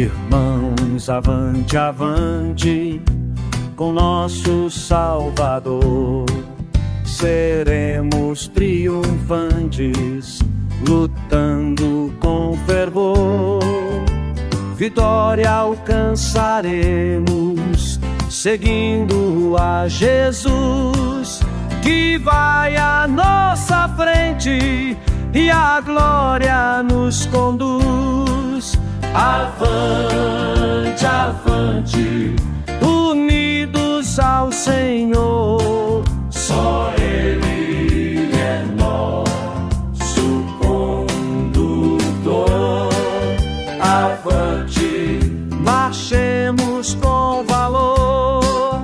Irmãos, avante, avante, com nosso Salvador. Seremos triunfantes, lutando com fervor. Vitória alcançaremos, seguindo a Jesus, que vai à nossa frente e a glória nos conduz. Avante, avante, unidos ao Senhor, só Ele é nosso condutor. Avante, marchemos com valor.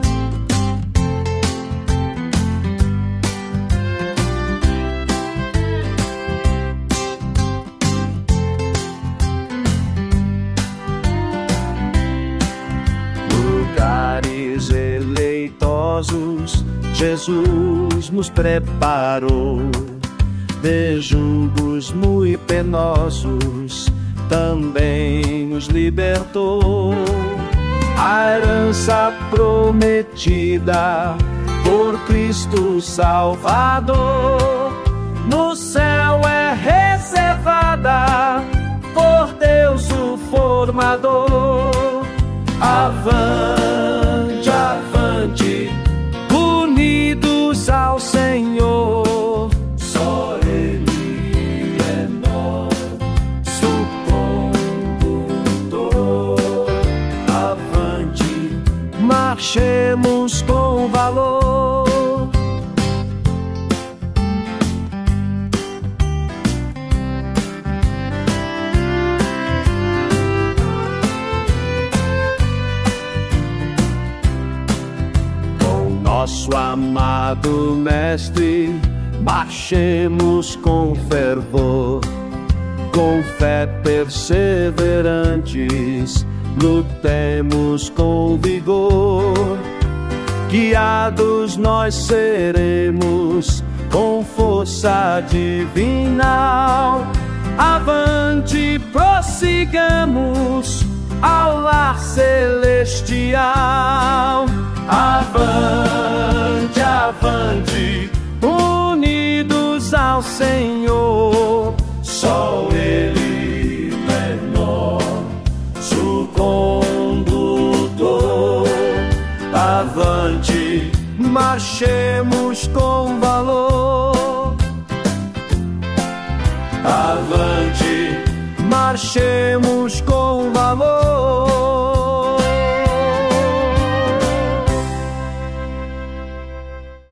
Lugares eleitosos Jesus nos preparou, de julgos muito penosos também nos libertou. A herança prometida por Cristo Salvador, no céu é reservada por Deus o formador. Avante, avante, unidos ao Senhor, só Ele é nosso condutor. Avante, marchemos com valor. Nosso amado Mestre, marchemos com fervor, com fé perseverantes, lutemos com vigor. Guiados nós seremos com força divinal. Avante, prossigamos ao lar celestial. Avante, avante, unidos ao Senhor, só Ele é nosso condutor. Avante, marchemos com valor. Avante, marchemos com valor.